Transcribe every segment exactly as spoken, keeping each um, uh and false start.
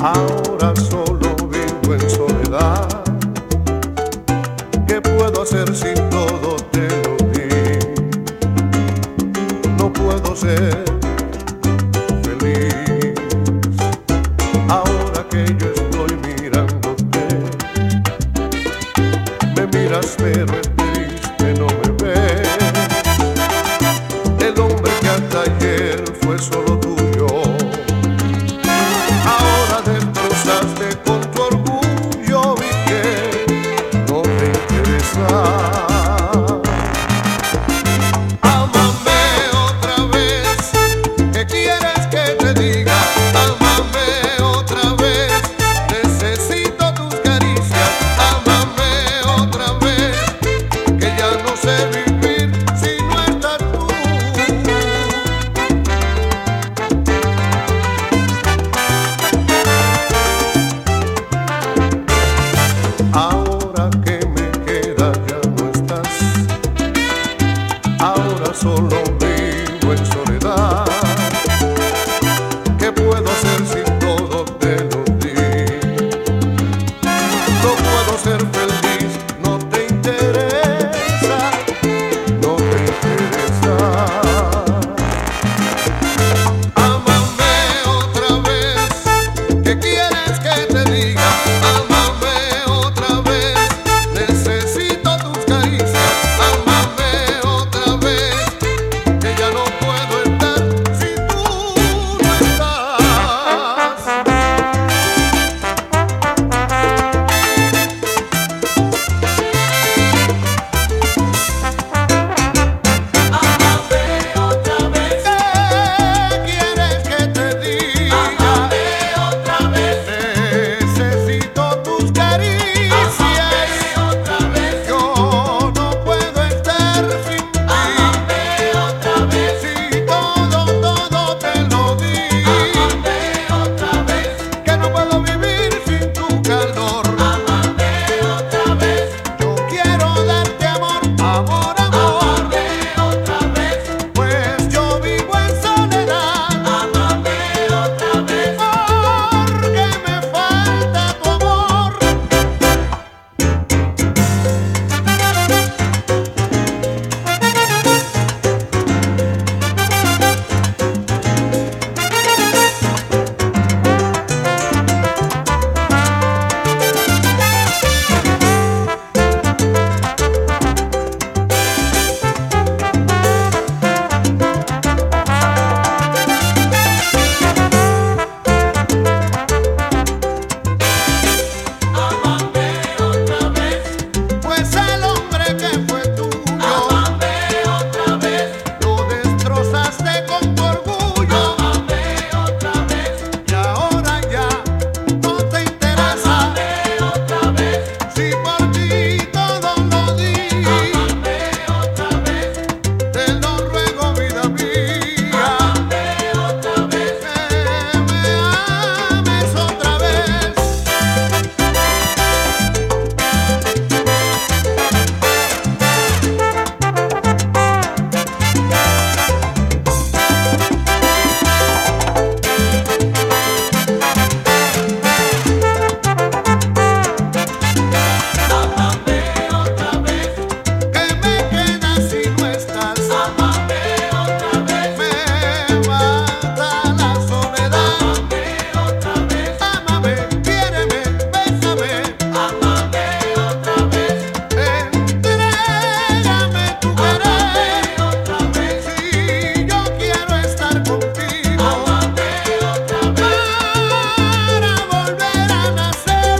Ahora solo vivo en soledad. ¿Qué puedo hacer si todo te lo di? No puedo ser feliz. Ahora que yo estoy mirándote, me miras pero es triste, no me ves. El hombre que hasta ayer fue solo tuyo, ahora destrozaste con tu orgullo y que no te interesa. Ámame otra vez, ¿qué quieres que te diga? Ámame otra vez, necesito tus caricias. Ámame otra vez, que ya no sé vivir si no estás tú. Ahora que me queda ya no estás. Ahora solo vivo en soledad. ¿Qué puedo hacer si todo te lo di? No puedo ser feliz, no te interesa, no te interesa. Ámame otra vez, ¿qué quieres que te diga? Ámame otra vez, necesito tus caricias. Ámame otra vez, que ya no puedo estar si tú no estás. Ámame otra vez, ¿qué quieres que te diga? Ámame otra vez, necesito tus caricias. Ámame otra vez, yo no puedo estar sin ti. Ámame otra vez, si todo, todo te lo di. Ámame otra vez, que no puedo vivir sin tu calor. Ámame otra vez, yo quiero darte amor, amor, amor. Ámame otra vez, pues yo vivo en soledad. Ámame otra vez, porque me falta tu amor. Ámame otra vez, pues el hombre que fue tuyo. Ámame otra vez, lo destrozaste con tu orgullo. Ámame otra vez, y ahora ya no te interesa. Ámame otra vez, si por ti todo lo di. Ámame otra vez, te lo ruego, vida mía. Ámame otra vez, que me ames otra vez. Ámame otra vez, ¿qué me queda si no estás? Ámame otra vez, me mata la soledad. Ámame otra vez, ámame, quiéreme, bésame. Ámame otra vez, entrégame tu querer. Otra vez, si yo quiero estar contigo. Ámame otra vez, para volver a nacer.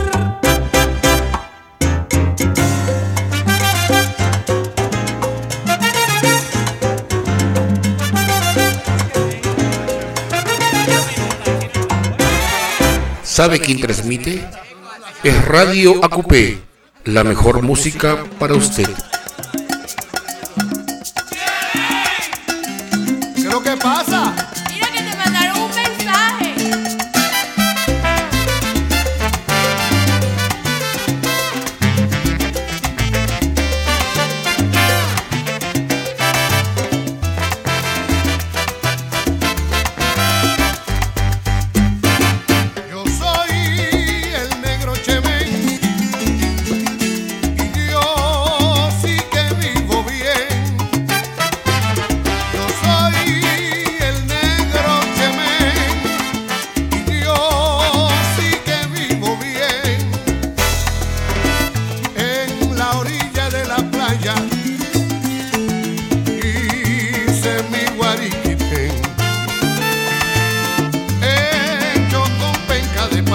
¿Sabe quién transmite? Es Radio A Q P, la mejor música para usted. ¿Qué es lo que pasa? Mira que te mandaron un mensaje. Yo soy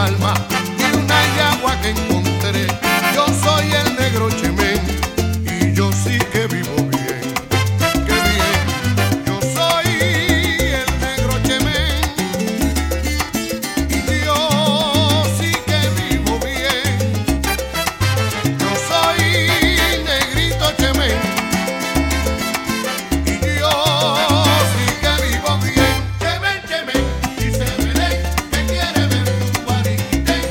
alma y una yagua que encontré. Yo soy el negro Chemén y yo sí que vivo bien, qué bien. Yo soy el negro Chemén y yo sí que vivo bien. Yo soy negrito Chemén y yo sí que vivo bien. Chemén, Chemén, dice Belén que quiere ver tu guariquité.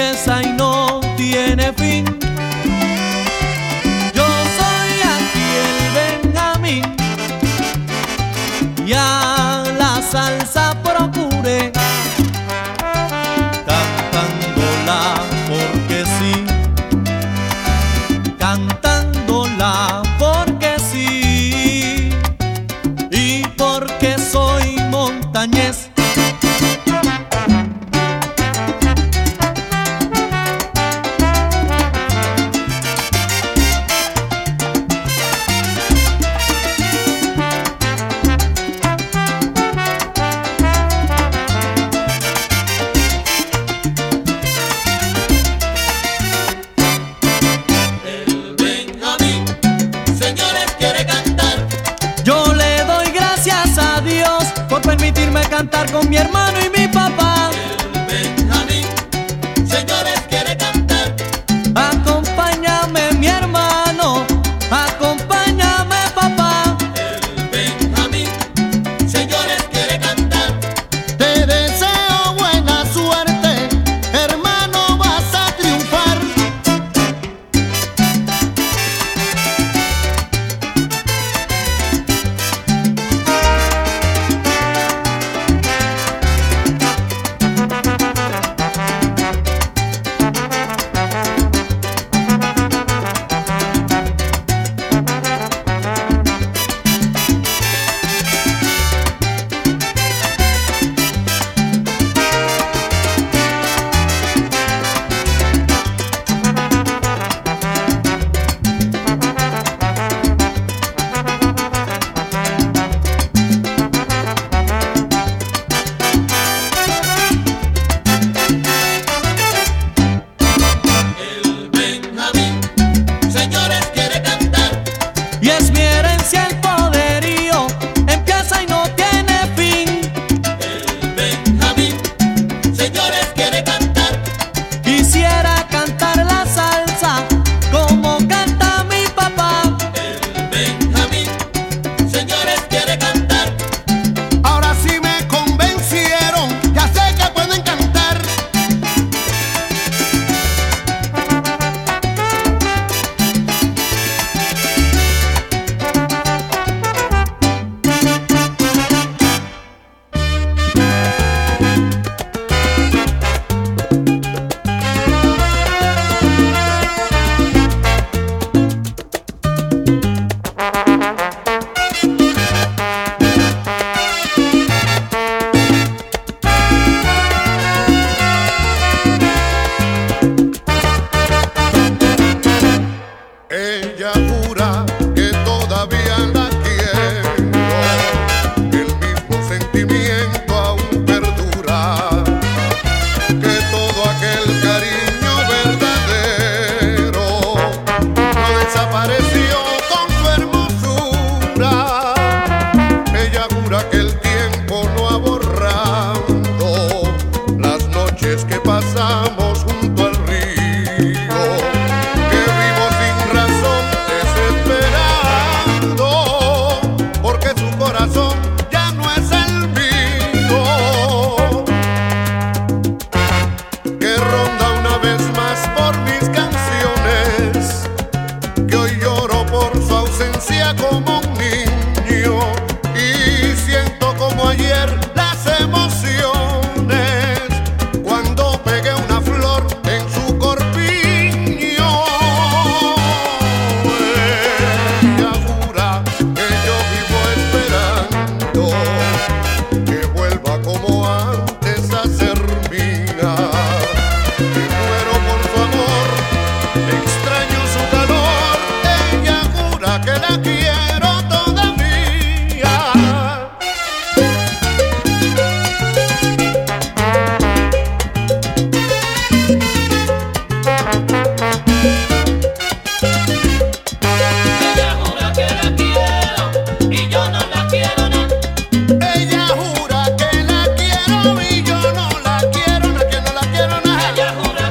empieza y no tiene fin. Yo soy aquí el Benjamín y a la salsa procuré, cantándola porque sí, cantándola porque sí, y porque soy montañés. Permitirme cantar con mi hermano y mi papá. El Benjamín, señores, quiere cantar. Acompáñame mi hermano, acompáñame papá. El Benjamín, señores, quiere cantar. Te deseo buena suerte, hermano, vas a triunfar.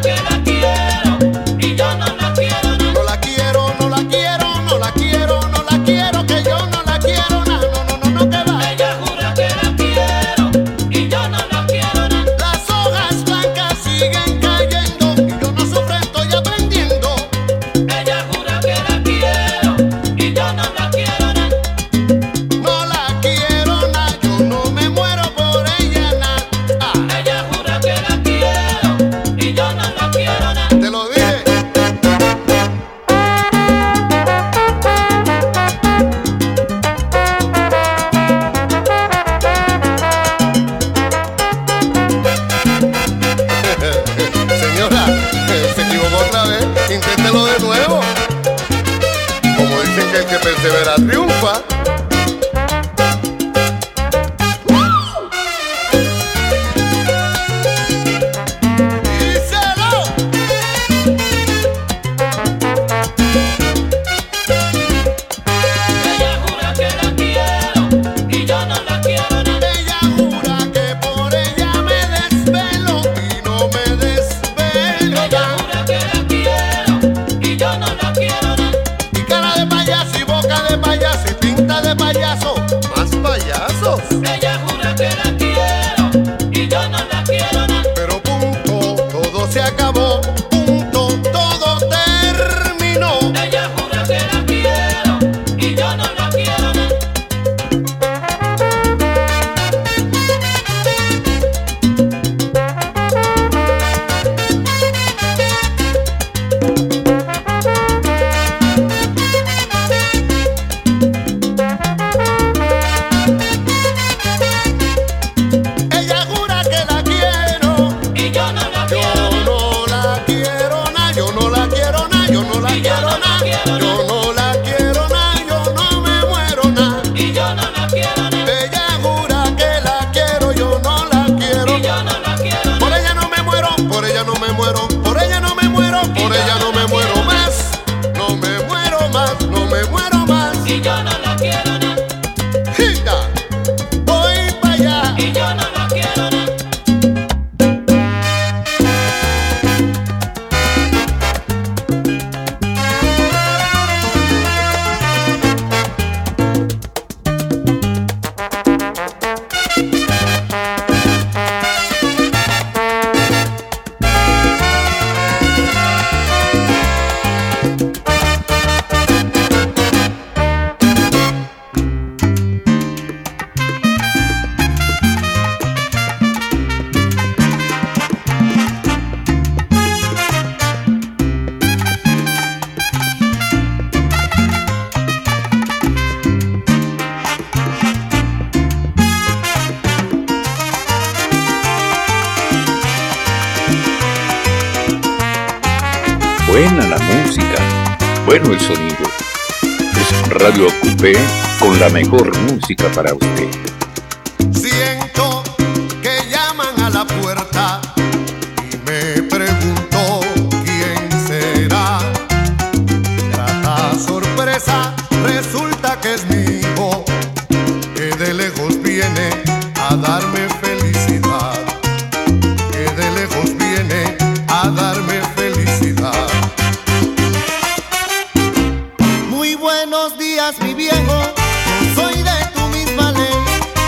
No la quiero, no la quiero, no la acabó, punto, todo terminó. Ella jura que la quiero y yo no la quiero nada. Ella jura que la quiero Y yo no la yo quiero nada. no la quiero na, yo no la quiero na, yo no la Y yo quiero no la na, quiero yo no la quiero na, yo no me muero na. Y yo no la quiero nada. Ella jura que la quiero, yo no la quiero. Y yo no la quiero Por nada. ella no me muero, por ella no me muero, por ella no me muero, por ella no me muero más. No me muero más, no me muero más. Y yo no la quiero nada. Hija, voy para allá. Y yo no la quiero nada. Buena la música, bueno el sonido. Es Radio Acupé con la mejor música para usted. Siento que llaman a la puerta y me pregunto quién será. Grata sorpresa, resulta que es mi hijo, que de lejos viene a darme felicidad. Que de lejos viene a darme felicidad. Muy buenos días, mi viejo. Yo soy de tu misma ley.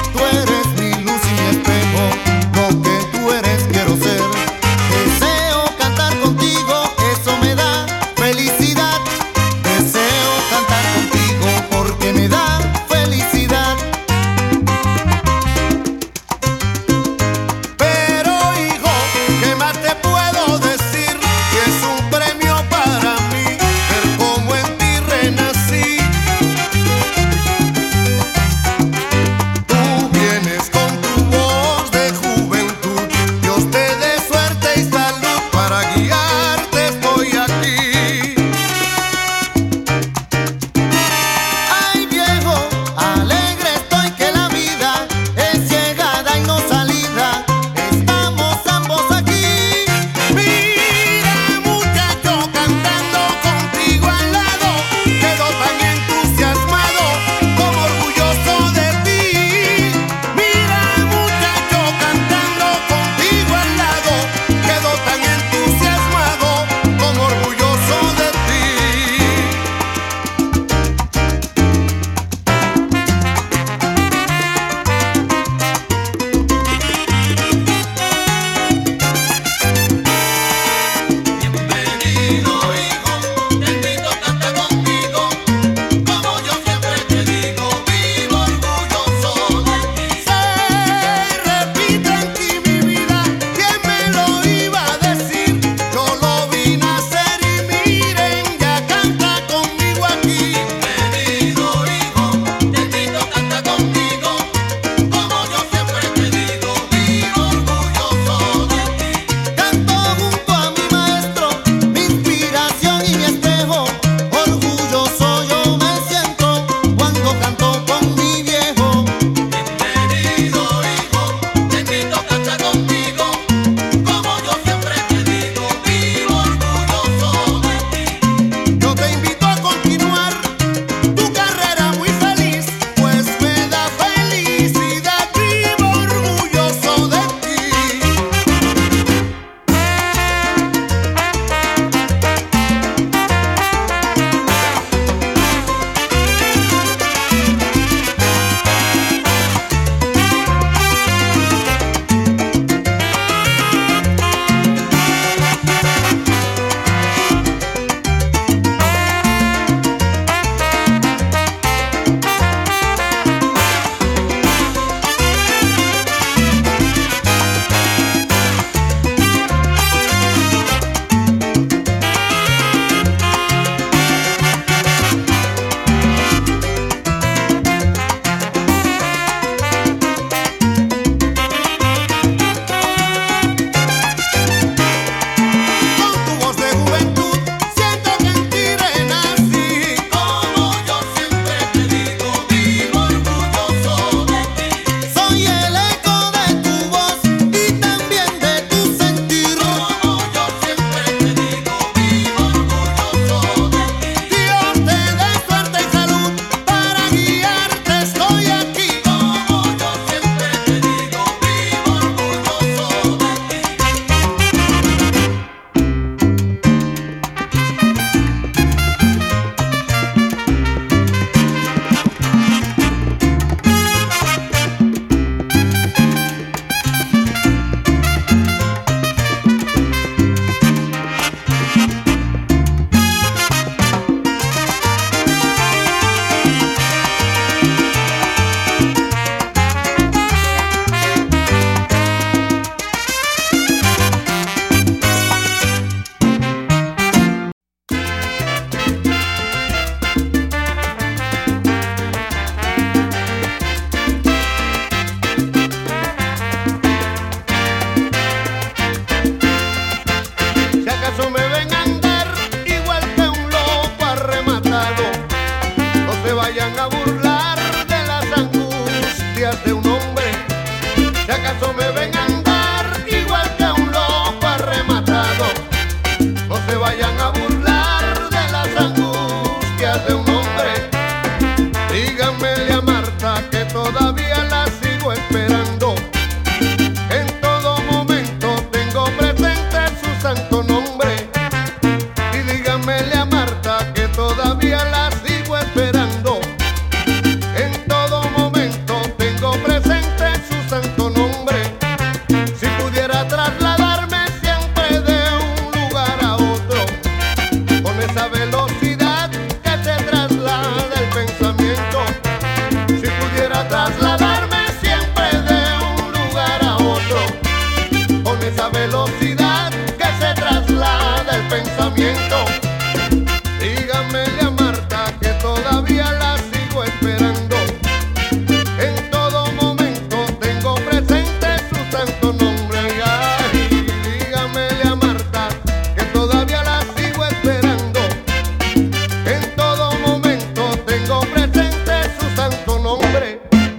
se vayan a burlar de las angustias de un hombre. Díganmele a Marta que todavía la sigo esperando. En todo momento tengo presente su santo nombre. Y díganmele a Marta que todavía la sigo esperando. En todo momento tengo presente su santo nombre. Si pudiera trasladarme siempre de un lugar a otro, con esa velocidad que se traslada el pensamiento. Si pudiera trasladarme siempre de un lugar a otro, con esa velocidad que se traslada el pensamiento. Díganmele a Marta que todavía la sigo esperando. En todo momento tengo presente su santo nombre. Ay, díganmele a Marta que todavía la sigo esperando. En todo momento tengo presente su santo nombre.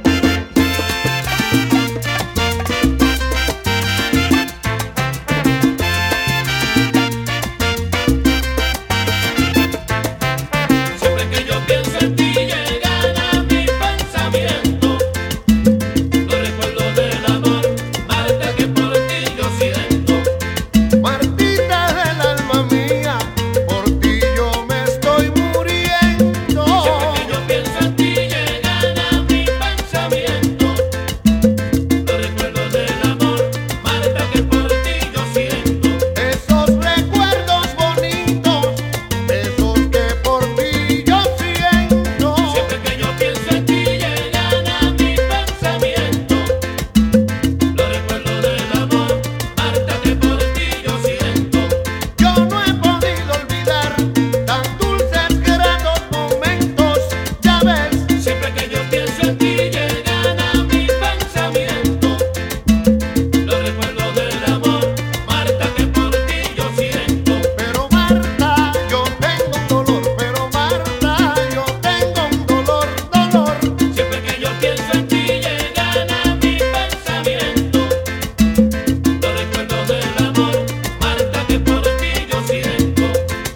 Siempre que yo pienso en ti llegan a mi pensamiento los recuerdos del amor, Marta, que por ti yo siento. Martita del alma mía, por ti yo me estoy muriendo. Siempre que yo pienso en ti llegan a mi pensamiento los recuerdos del amor, Marta, que por ti yo siento. Esos recuerdos bonitos, esos que por ti yo siento. Siempre que yo pienso en ti llegan a mi pensamiento los recuerdos del amor, Marta, que por ti yo siento. Yo no he podido olvidar tan dulces, gratos momentos, ya ves. Siempre que yo pienso en ti llegan a mi pensamiento los recuerdos del amor, Marta, que por ti yo siento. Pero Marta, yo tengo un dolor, pero Marta, yo tengo un dolor, dolor. Siempre que yo pienso en ti llegan a mi pensamiento los recuerdos del amor, Marta, que por ti yo siento.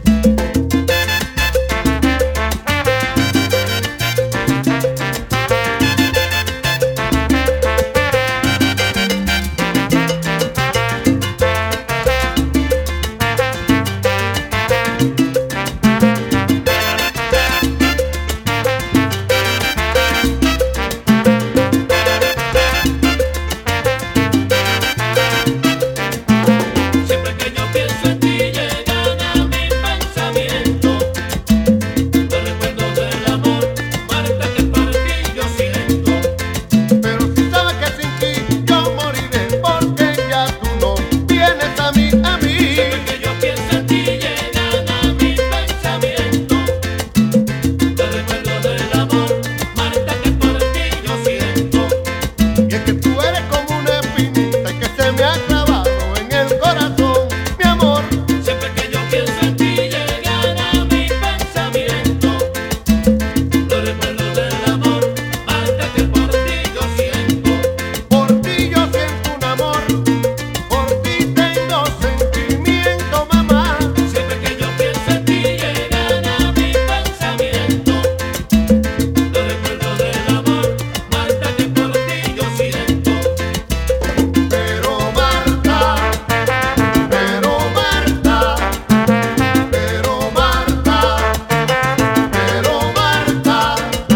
Siempre que yo pienso en ti llegan a mi pensamiento los recuerdos del amor, Marta, que por ti yo siento. Pero si sabes que sin ti yo moriré, porque ya tú no vienes a mí, a mí. Siempre que yo pienso en ti llegan a mi pensamiento los recuerdos del amor, Marta, que por ti yo siento. Y es que tú eres como una espinita que se me ha clavado en el corazón, mi amor. Siempre que yo pienso en ti llegan a mi pensamiento los recuerdos del amor, Marta, que por ti yo siento. Por ti yo siento un amor, por ti tengo sentimiento, mamá. Siempre que yo pienso en ti llegan a mi pensamiento los recuerdos del amor, Marta, que por ti yo siento. Pero Marta, pero Marta, pero Marta, pero Marta.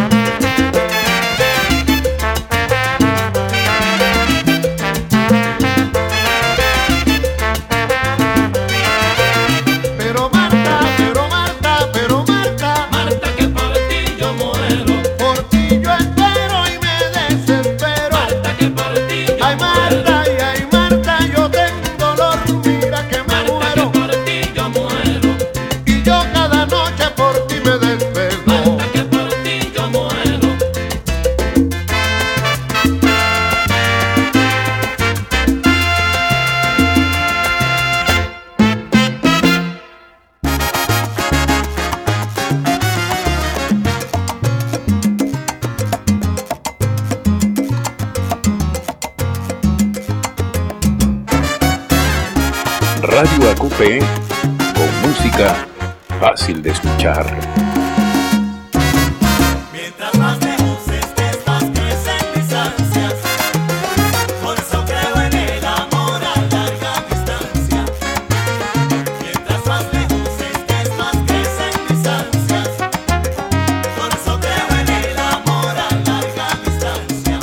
Pero Marta, pero Marta, pero Marta, Marta, que por ti yo muero. por ti yo espero y me desespero. Marta, que por ti yo Ay muero. Marta, y ay Marta, yo tengo un dolor, mira que me Marta, que muero. por ti yo muero. Y yo cada noche por ti me desvelo. Marta, que por ti yo muero. Radio Acupé con música fácil de escuchar. Mientras más lejos estés, más crecen mis ansias. Por eso creo en el amor a larga distancia. Mientras más lejos estés, más crecen mis ansias. Por eso creo en el amor a larga distancia.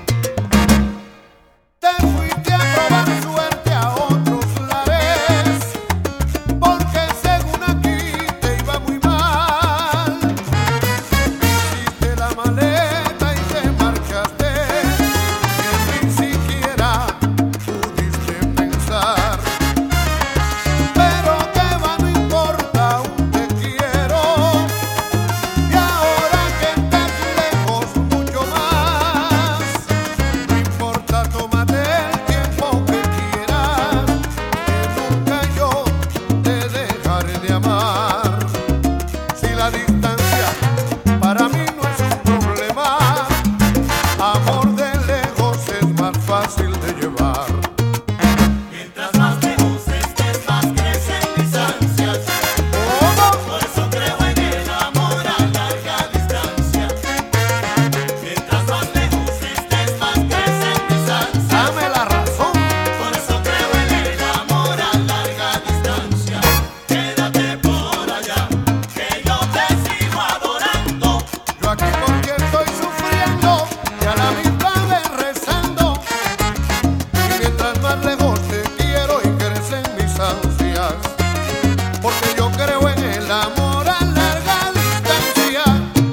Te fuiste a probar suerte a otros lares, porque según aquí te iba muy mal. Hiciste la maleta y te marchaste, que ni siquiera pudiste pensar. Pero que va, no importa, aún te quiero. Y ahora que estás lejos mucho más, no importa, tómate el tiempo que quieras, que nunca yo te dejaré de amar. Si la distancia para mí no es un problema, amor de lejos es más fácil de llevar. Mientras más lejos estés, más crecen mis ansias. ¿Cómo? Por eso creo en el amor a larga distancia. Mientras más lejos estés, más crecen mis ansias. Dame la razón. Por eso creo en el amor a larga distancia. Quédate por allá, que yo te sigo adorando. Yo aquí porque estoy sufriendo y a la misma vez rezando. Y mientras más lejos te quiero y crecen mis ansias, porque yo creo en el amor a larga distancia.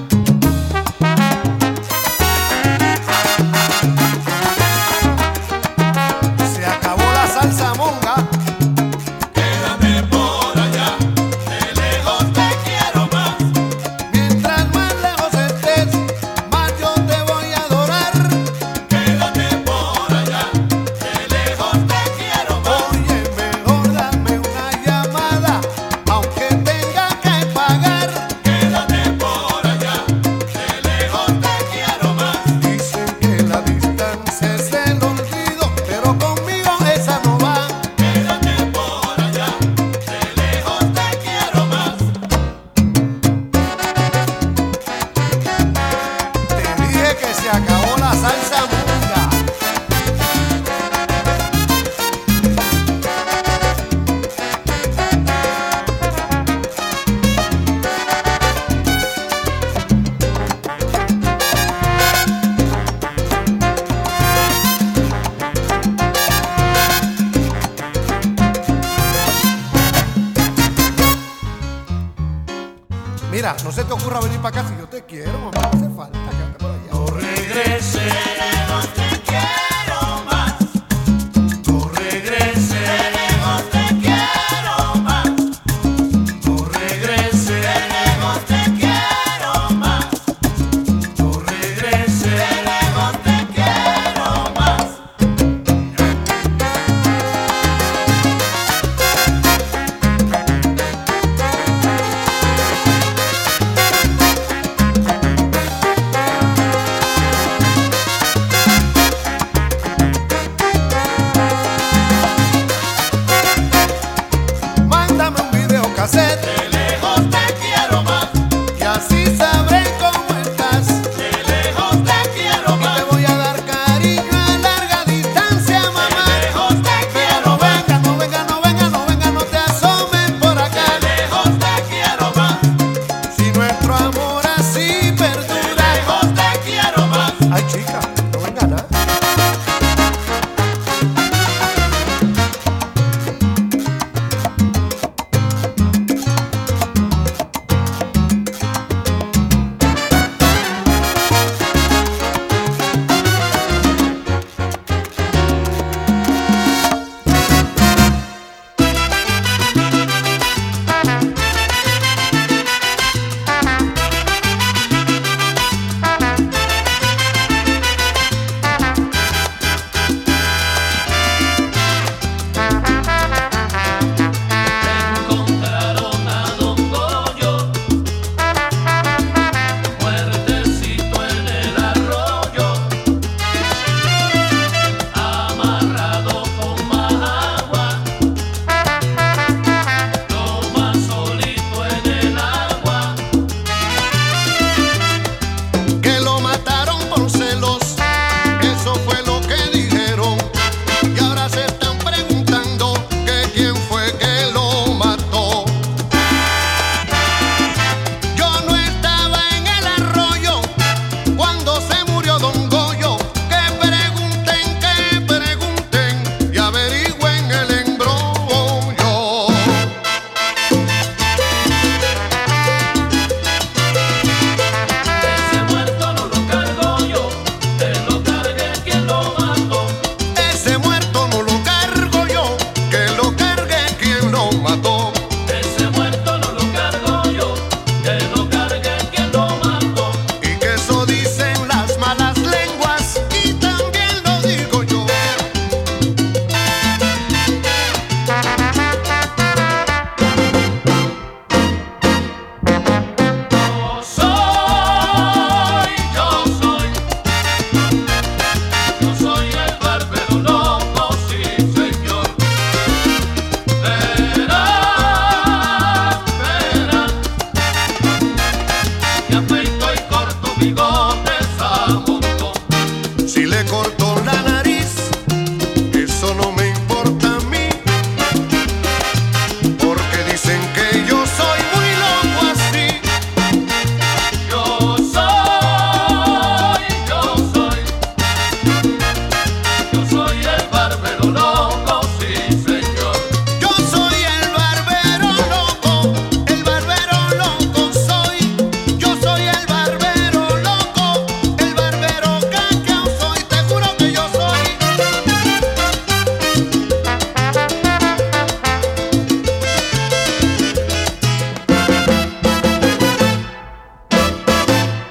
Se acabó la salsa monga. Quédate por allá, de lejos te quiero más. Mientras más lejos estés, más yo te voy a adorar. Quédate por allá, de lejos te quiero más. Oye, mejor dame una llamada, aunque tenga que pagar. Quédate por allá, de lejos te quiero más. Dicen que la distancia es el olvido, pero conmigo esa no va. Quédate por allá, de lejos te quiero más. Te dije que se acabó la salsa munga. Mira, no se te ocurra venir para acá si yo te quiero, mamá, no hace falta, quédate por allá. No regrese, de lejos te quiero más. No regrese, de lejos te quiero más. No regrese, de lejos te quiero más. No regrese, de lejos te quiero más. Mándame un video cassette De lejos te quiero más. y así sabré cómo estás. De lejos te quiero Y te más. voy a dar cariño a larga distancia, mamá. De lejos te Pero quiero no más. venga, no venga, no venga, no venga, no te asomes por acá. De lejos te quiero más. Si nuestro amor así De perdura. lejos te quiero más. Ay, chica, no venga nada.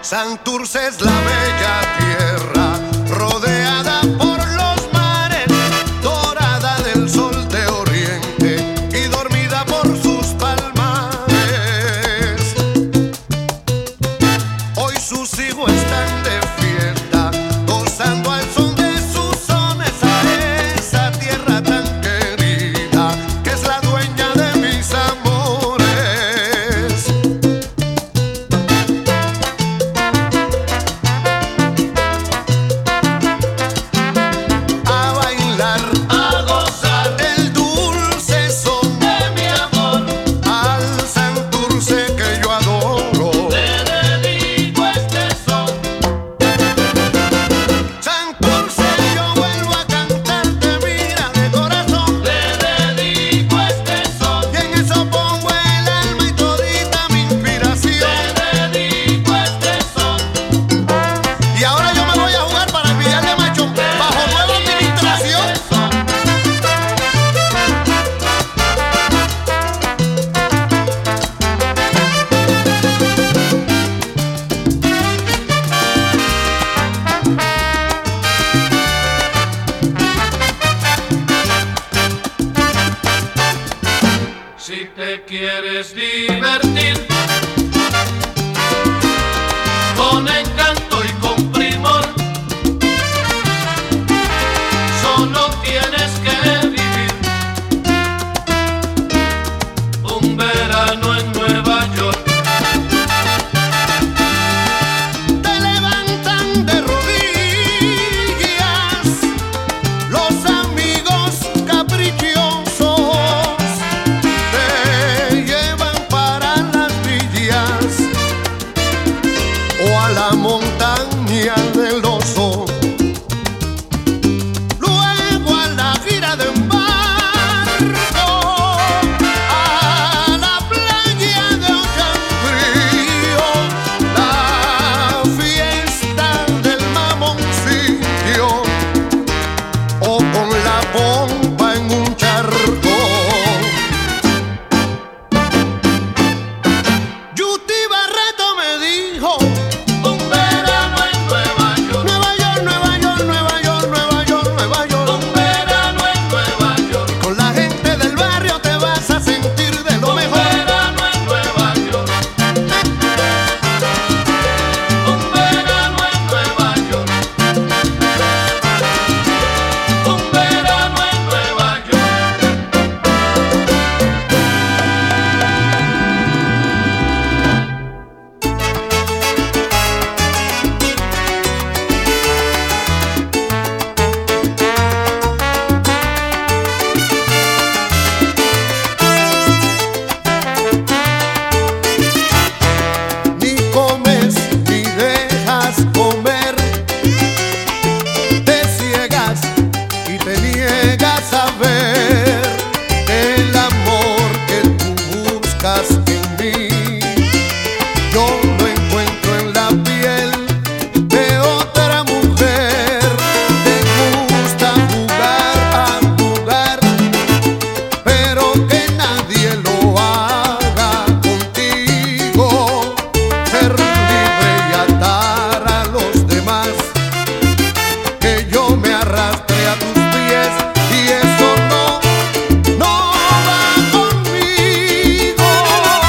Santurce es la bella tierra, rodeada por los mares, dorada del sol de oriente y dormida por sus palmares. Hoy sus hijos están de fiesta, gozando al son de sus sones a esa tierra tan querida, que es la dueña de mis amores. A bailar, a gozar del dulce son de mi amor, al Santurce que yo adoro. Le dedico este son. Santurce, yo vuelvo a cantarte, mira, de corazón. Le dedico este son. Y en eso pongo el alma y todita mi inspiración. Le dedico este son. Y ahora yo me voy a jugar para el Villar de Machón, bajo nueva administración. Si te quieres divertir con encanto y con primor, solo tienes que vivir un verano en Nueva York. Te levantan de rodillas los amigos caprichosos, te llevan para las villas o a la montaña del oso, luego a la gira de embarco, a la playa de Ochanfrío, la fiesta del mamoncillo o con la pompa en un charco. Yuti Barreto me dijo: Un verano en Nueva York, Nueva York, Nueva York, Nueva York, Nueva York, Nueva York. un verano en Nueva York, Con la gente del barrio te vas a sentir de lo un mejor. verano en Nueva York, un verano en Nueva York, un verano en Nueva York. Ni comes ni dejas comer, te ciegas y te niegas a ver el amor que tú buscas en mí. Yo lo encuentro en la piel de otra mujer. Te gusta jugar a jugar, pero que nadie lo haga contigo. Ser libre y atar a los demás, que yo me arrastre a tus pies, y eso no, no va conmigo.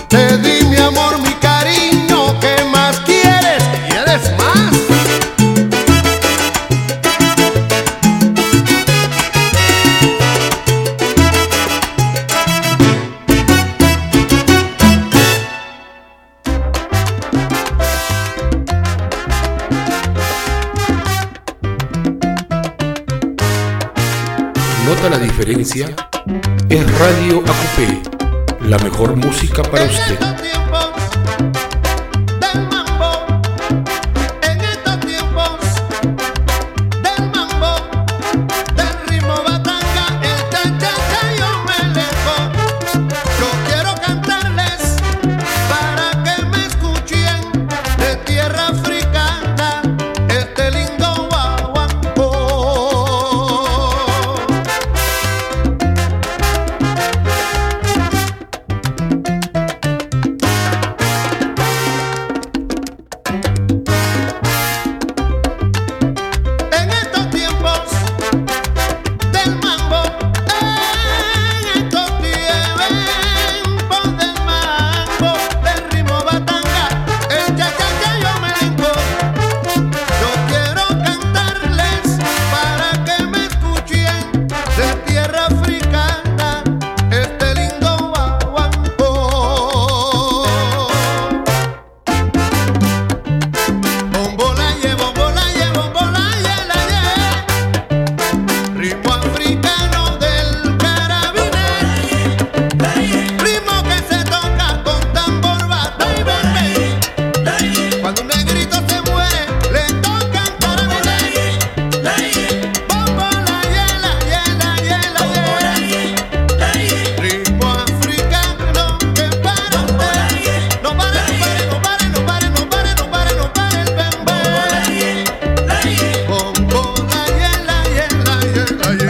Te di mi amor, mi cariño, ¿qué más quieres? ¿Quieres más? ¿Nota la diferencia? Es Radio A Q P, la mejor música para usted. En estos tiempos del mambo, en estos tiempos del mambo, del ritmo batanga, el cha-cha-cha yo me lejo. Yo quiero cantarles para que me escuchen de tierra africana este lindo guaguancó. En estos tiempos del mambo, en estos tiempos del mambo, del ritmo batanga, el cha-cha-cha yo me lingo. Yo quiero cantarles para que me escuchen de tierra africana este lindo guaguancó. Bombolaye, bombolaye, bombolaye, la ye. Ritmo africano del carabiner. Ritmo que se toca con tambor, bata y bembé. Cuando un negrito se muere, le tocan carabiner. Bombolaye, la ye, la ye, la ye. Ritmo africano que para usted. No pare, no pare, no pare, no pare, no pare, no pare, no pare el bembé. Bombolaye, la ye, la ye, la ye.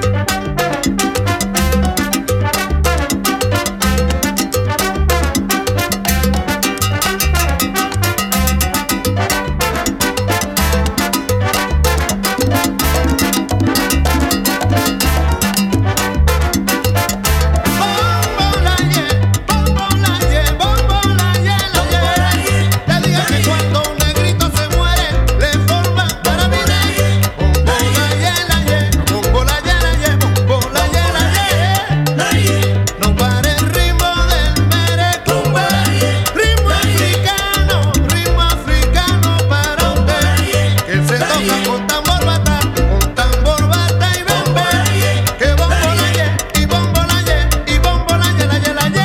Bombolaye, bombolaye, bombolaye, la ye. Te dije que cuando un negrito se muere, le forman carabiner. Bombolaye, la ye, bombolaye, la ye, bombolaye, la ye. No pare el ritmo del merecumbe. Ritmo africano, ritmo africano para usted. Que se toca con tambor bata, con tambor bata y bembé. Que bombolaye, y bombolaye, y bombolaye, la ye, la ye.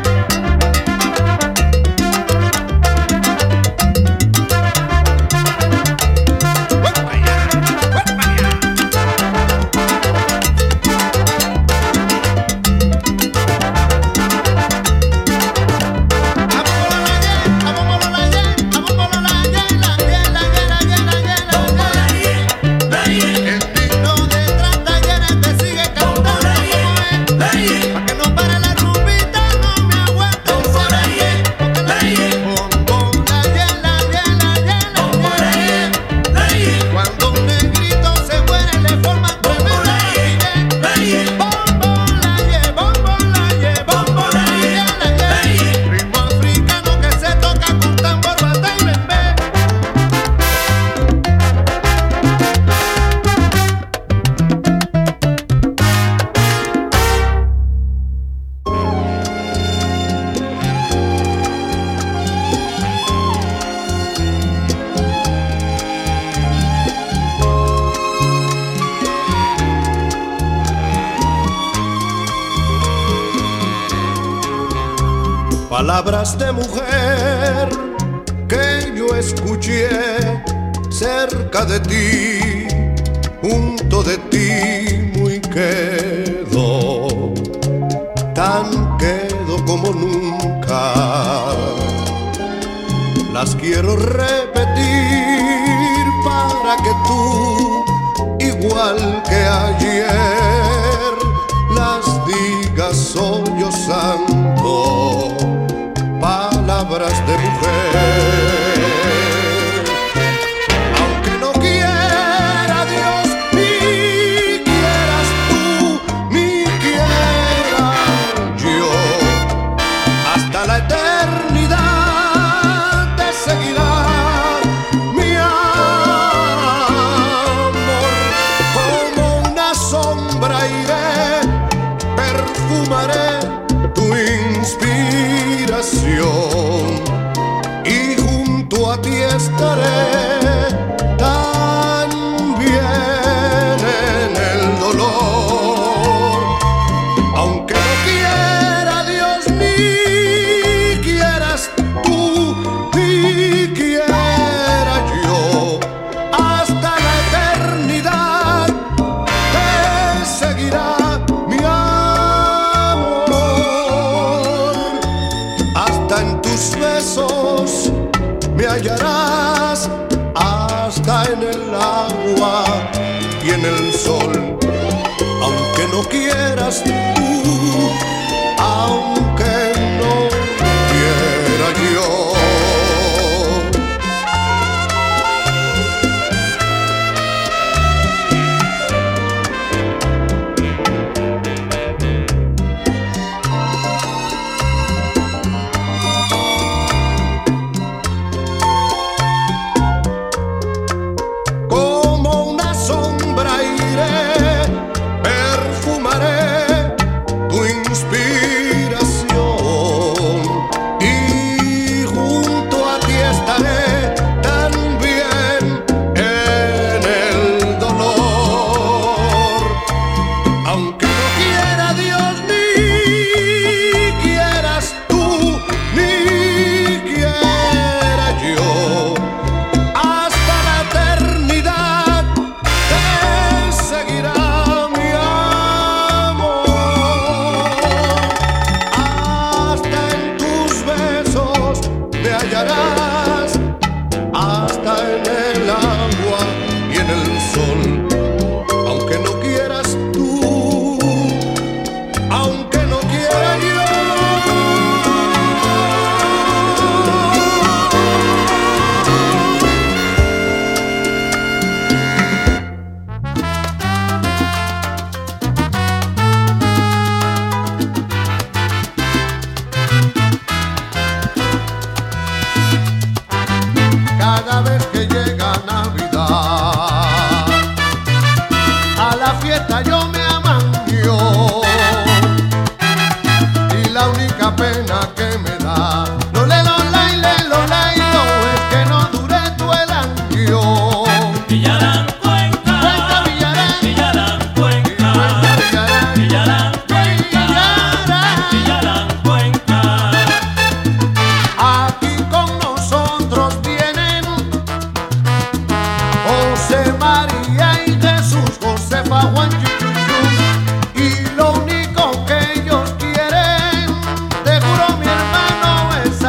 El digno de Tratallanes te sigue cantando como es. Pa' que no pare la rumbita, no me aguanto el coraje. Bombolaye, la ye, la ye, la ye. Cuando un negrito se muere, le forman tremenda rapidez. Bombolaye, bombolaye, bombolaye, la ye. Ritmo africano que se toca con tambor, bata y bembé. Palabras de mujer que yo escuché cerca de ti, junto de ti, muy quedo, tan quedo como nunca. Las quiero repetir para que tú, igual que ayer, las digas sollozando. Palabras de mujer. Aunque no quiera Dios, ni quieras tú, ni quiera yo, hasta la eternidad ilusión y junto a ti estaré también en el dolor. Aunque no quiera Dios ni quieras tú ni quiera yo, hasta la eternidad te seguirá mi amor. Hasta en tus besos me hallarás, hasta en el agua y en el sol. Aunque no quieras tú, aunque no quiera yo. Como una sombra iré, perfumaré tu inspiración y junto a ti estaré también en el dolor. Aunque no quiera Dios ni quieras tú ni quiera yo, hasta la eternidad te seguirá mi amor. Hasta en tus besos me hallarás, hasta en el agua y en el sol. Aunque no quieras tú, aunque no quiera yo. Cada vez que llega Navidad, a la fiesta yo me amaño y la única pena que me da, lo le lo la y le lo la y lo, es que no dure todo el año. Villarán Cuenca, Cuenca, Villarán, Villarán Cuenca, Villarán, Villarán Cuenca, Villarán. Villarán Cuenca. Aquí con nosotros vienen José María y Jesús, Josefa, Juan, Chuchuchú, y lo único que ellos quieren, te juro mi hermano, es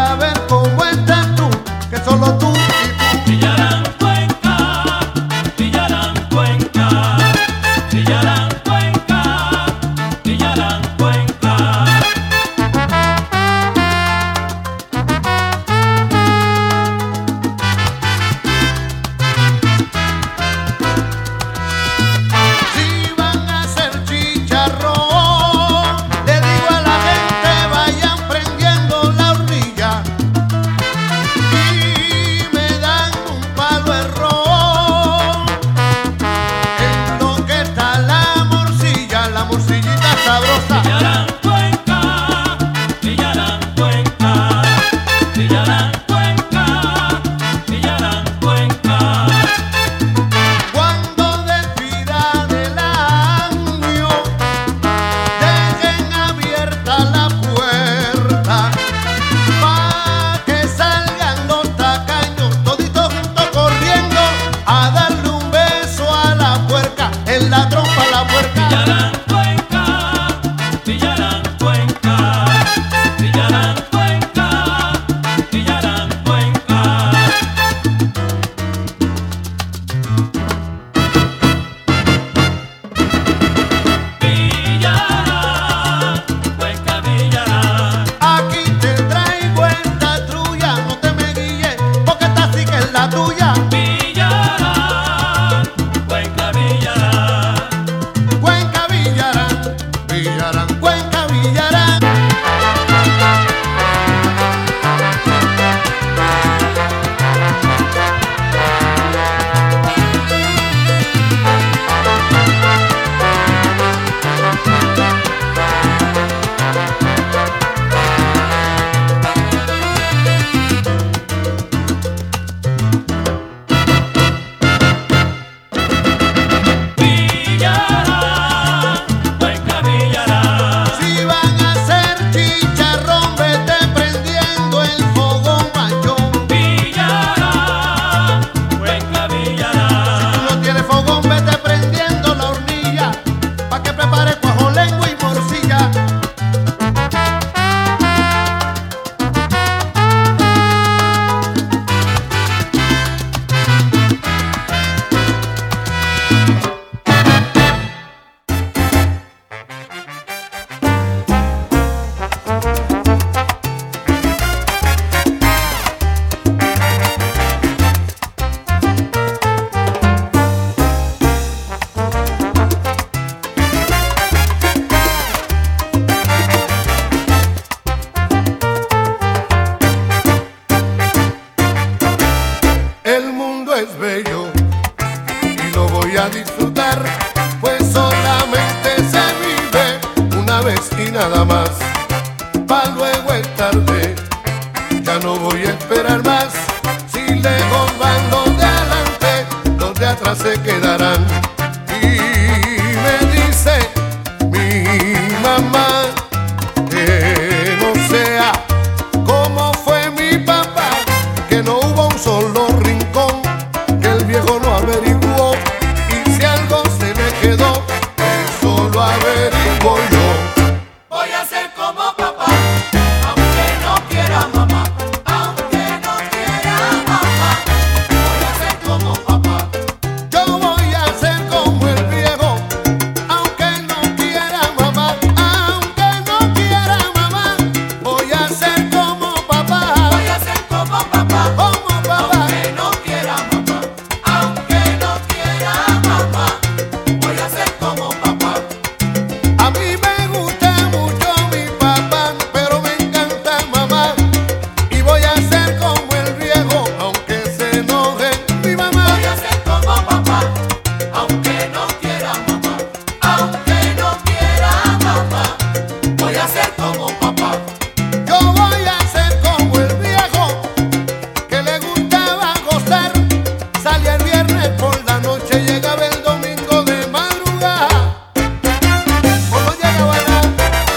mundo es bello y lo voy a disfrutar, pues solamente se vive una vez y nada más. Pa' luego es tarde, ya no voy a esperar más. Si lejos van los de adelante, los de atrás se quedarán. Y me dice mi mamá que no sea como fue mi papá, que no hubo un solo rincón que el viejo no averiguó, y si algo se me quedó, eso lo averiguo yo. Voy a ser como papá, aunque no quiera mamá, aunque no quiera mamá. Voy a ser como papá. Yo voy a ser como el viejo, aunque no quiera mamá, aunque no quiera mamá. Voy a ser como papá, Voy a ser como papá, como papá. aunque no quiera mamá, aunque no quiera mamá. Voy a ser como papá. A mí me gusta mucho mi papá, pero me encanta mamá. Y voy a ser como el viejo, aunque se enoje mi mamá. Voy a ser como papá, aunque no quiera mamá, aunque no quiera mamá. Voy a ser como papá. Yo voy a ser como el viejo, que le gustaba gozar. Salía el viernes por la noche, llegaba el domingo de madrugada. O no llegaba nada.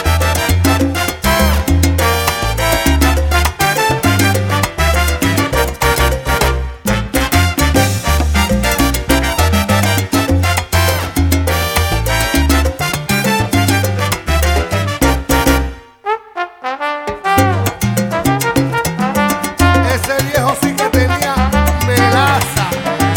Ese viejo sí que tenía melaza.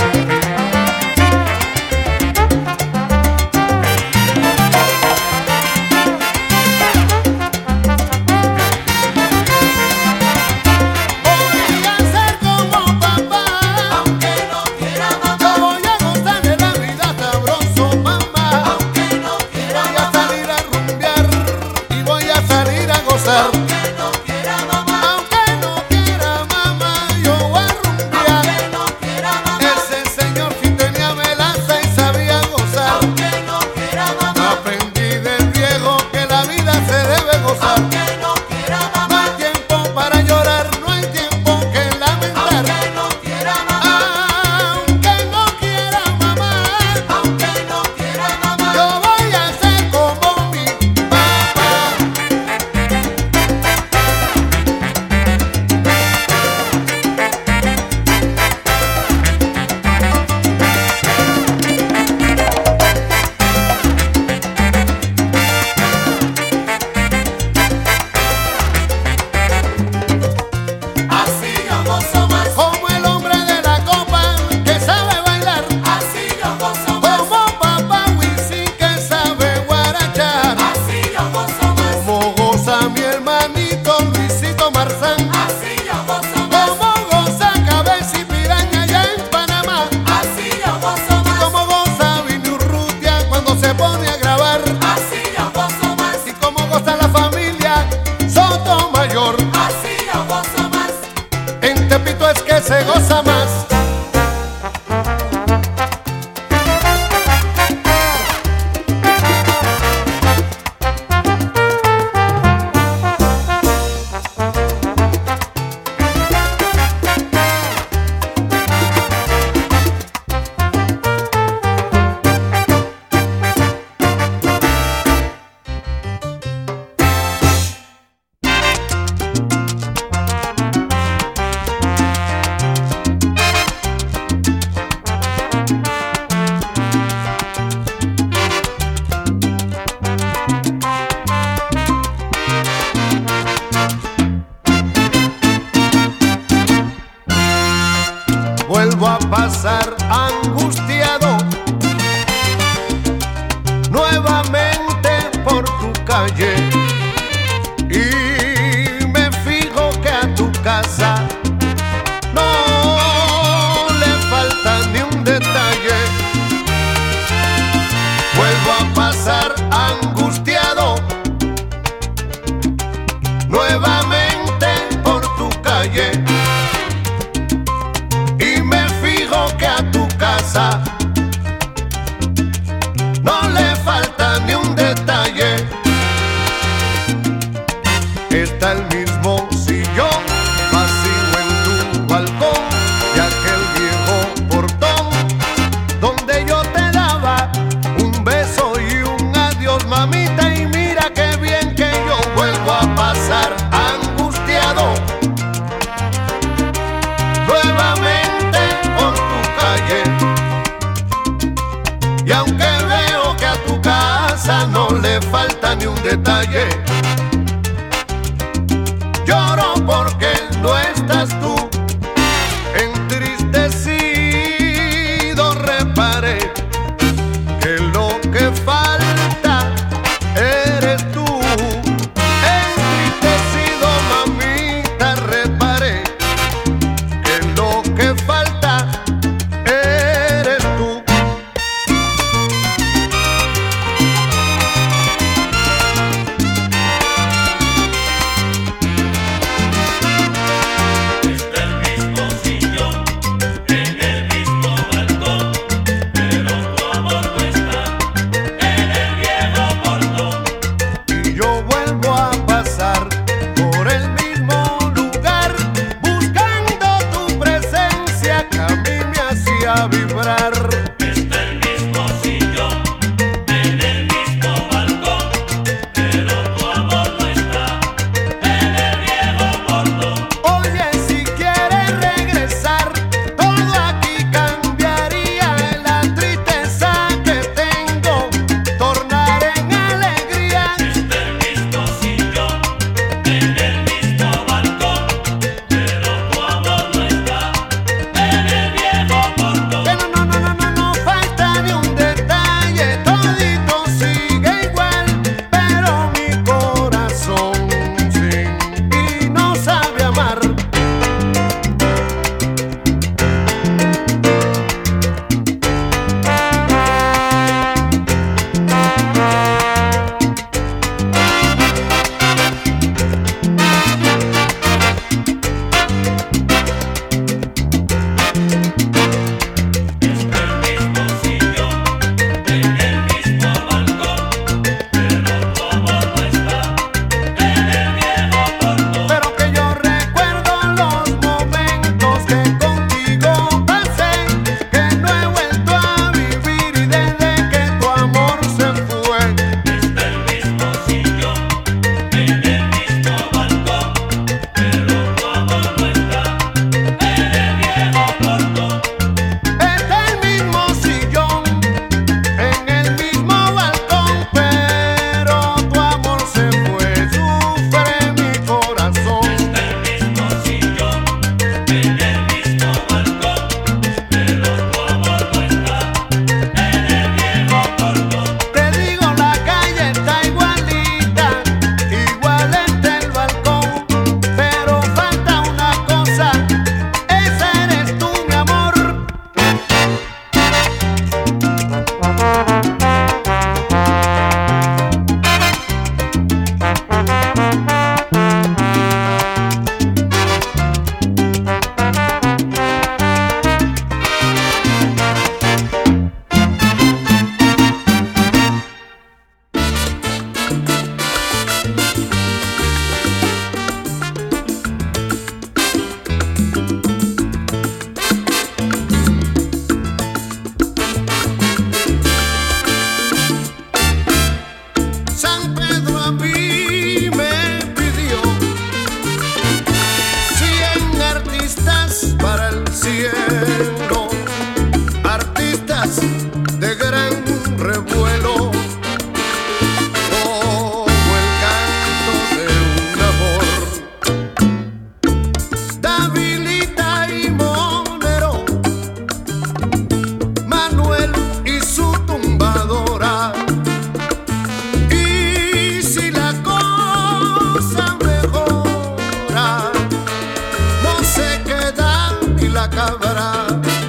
Voy a ser como papá, Aunque no quiera mamá, yo voy a gozar de la vida sabroso, mamá. aunque no quiera Voy a mamá, salir a rumbear y voy a salir a gozar. aunque no quiera mamá, Aunque no quiera mamá, yo voy a rumbear. aunque no quiera mamá, Ese señor sí tenía melaza y sabía gozar. aunque no quiera mamá, Aprendí del viejo que la vida se debe gozar. aunque no quiera No mamá, hay tiempo para llorar, no hay tiempo que lamentar. aunque no quiera mamá, Aunque no quiera mamá, aunque no quiera mamá. yo voy a ser como mi papá. Así yo gozo más, Como el hombre de la copa que sabe bailar. así yo gozo más, Como papá Wisin que sabe guarachar. así yo gozo más, Como goza mi hermanito Luisito Marzán. así yo gozo más, Como goza Cabeza y Piraña allá en Panamá. así yo gozo más, Como goza Vini Urrutia cuando se pone a grabar. así yo gozo más, Y como goza la familia Sotomayor. así yo gozo más. En Tepito es que se goza más. Vuelvo a pasar angustiado nuevamente por tu calle y me fijo que a tu casa no le falta ni un detalle. Vuelvo a pasar angustiado nuevamente por tu calle y me fijo nuevamente por tu calle. Y aunque veo que a tu casa no le falta ni un detalle, lloro porque no estás tú. Entristecido reparé que lo que falta eres tú. Entristecido, mamita, reparé que lo que falta eres tú. Está el mismo sillón en el mismo balcón, pero tu amor no está en el viejo portón. Y yo vuelvo a pasar por el mismo lugar, buscando tu presencia que a mí me hacía vibrar. Está el mismo sillón en el mismo balcón, pero tu amor no está en el viejo portón. Oye, si quieres regresar, todo aquí cambiaría. La tristeza que tengo, tornar en alegría. Está el mismo sillón en el mismo balcón, pero tu amor no está en el viejo portón. Que no, no, no, no, no, no falta ni un detalle, todito sigue igual, pero mi corazón sin ti no sabe amar. Está el mismo sillón en el mismo balcón, pero tu amor no está en el viejo portón. Pero que yo recuerdo los momentos que contigo pasé, que no he vuelto a vivir y desde que tu amor se fue. Está el mismo sillón en el mismo balcón, pero tu amor no está en el viejo portón. Está el mismo sillón en el mismo balcón, pero tu amor se fue, sufre mi corazón. Está el mismo sillón en el mismo balcón, pero tu amor no está en el viejo portón. Te digo, la calle está igualita, igualita el balcón, pero falta una cosa, esa eres tú, mi amor. San Pedro a mí me pidió cien artistas para el cielo, artistas de gran revuelo, como el canto de un amor. Davilita y Monero, Manuel y su tumbadora. Y si la cosa mejora, no se queda ni la cabra.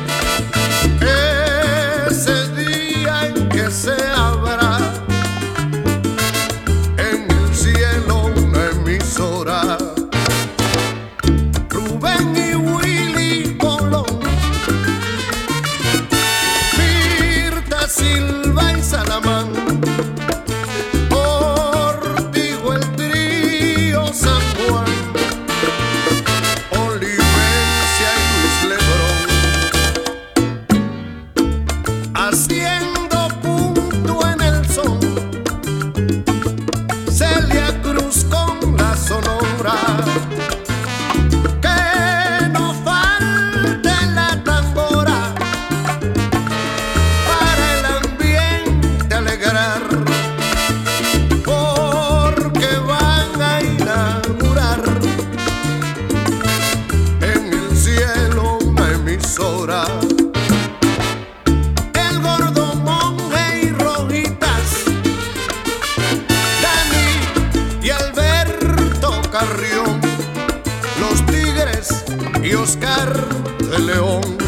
Ese día en que se abra en el cielo una emisora. Rubén y Willy Colón, Mirta, Silva y Salamán, Ortigo el trío San Juan, Olivencia y Luis Lebrón. emisora. El gordo Monje y Rojitas, Dani y Alberto Carrión, los Tigres y Oscar de León.